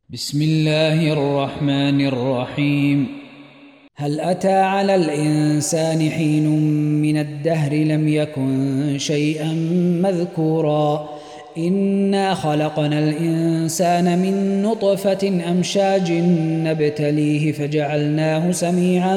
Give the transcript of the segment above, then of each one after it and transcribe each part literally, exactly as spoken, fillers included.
بسم الله الرحمن الرحيم. هل أتى على الإنسان حين من الدهر لم يكن شيئا مذكورا إنا خلقنا الإنسان من نطفة أمشاج نبتليه فجعلناه سميعا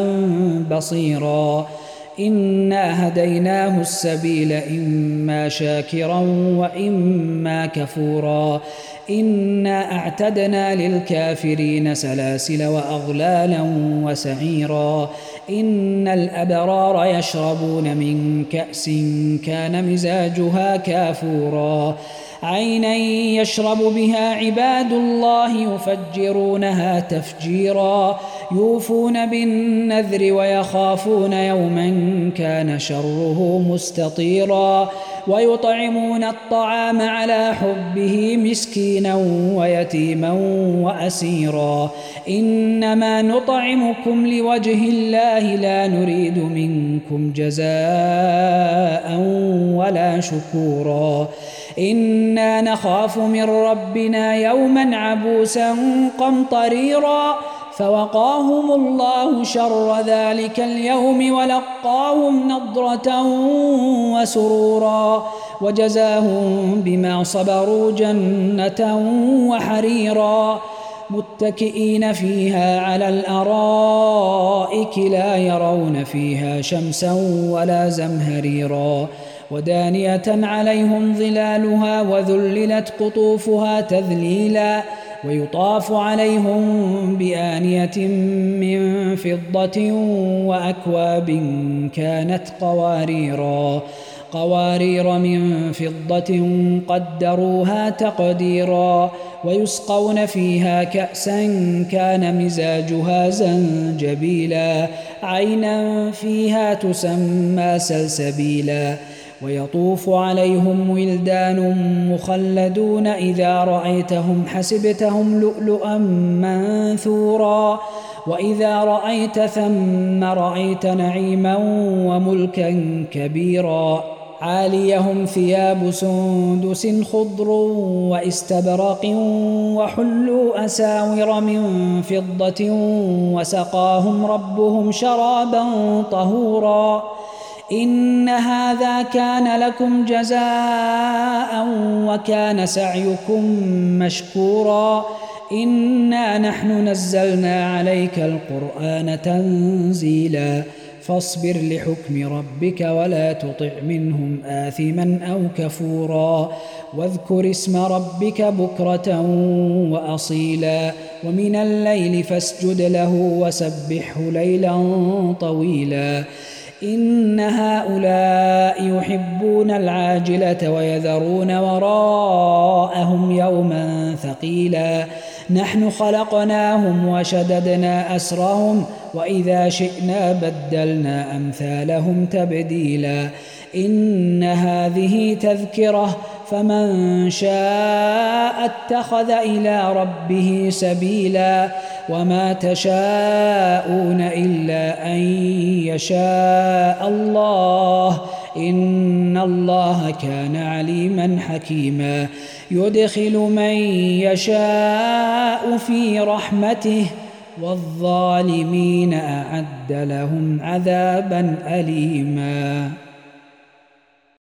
بصيرا إنا هديناه السبيل إما شاكرا وإما كفورا إنا أعتدنا للكافرين سلاسل وأغلالا وسعيرا إن الأبرار يشربون من كأس كان مزاجها كافورا عينا يشرب بها عباد الله يفجرونها تفجيرا يوفون بالنذر ويخافون يوما كان شره مستطيرا ويطعمون الطعام على حبه مسكينا ويتيما وأسيرا إنما نطعمكم لوجه الله لا نريد منكم جزاء ولا شكورا إنا نخاف من ربنا يوما عبوسا قمطريرا فوقاهم الله شر ذلك اليوم ولقاهم نضرة وسرورا وجزاهم بما صبروا جنة وحريرا متكئين فيها على الأرائك لا يرون فيها شمسا ولا زمهريرا ودانية عليهم ظلالها وذللت قطوفها تذليلا ويطاف عليهم بآنية من فضة وأكواب كانت قواريرا قوارير من فضة قدروها تقديرا ويسقون فيها كأسا كان مزاجها زنجبيلا عينا فيها تسمى سلسبيلا ويطوف عليهم ولدان مخلدون إذا رأيتهم حسبتهم لؤلؤا منثورا وإذا رأيت ثم رأيت نعيما وملكا كبيرا عاليهم ثياب سندس خضر واستبرق وحلوا أساور من فضة وسقاهم ربهم شرابا طهورا إن هذا كان لكم جزاء وكان سعيكم مشكورا إنا نحن نزلنا عليك القرآن تنزيلا فاصبر لحكم ربك ولا تطع منهم آثما أو كفورا واذكر اسم ربك بكرة وأصيلا ومن الليل فاسجد له وسبحه ليلا طويلا إن هؤلاء يحبون العاجلة ويذرون وراءهم يوما ثقيلا نحن خلقناهم وشددنا أسرهم وإذا شئنا بدلنا أمثالهم تبديلا إن هذه تذكرة فمن شاء اتخذ إلى ربه سبيلا وما تشاءون إلا أن يشاء الله إن الله كان عليما حكيما يدخل من يشاء في رحمته والظالمين أعد لهم عذابا أليما.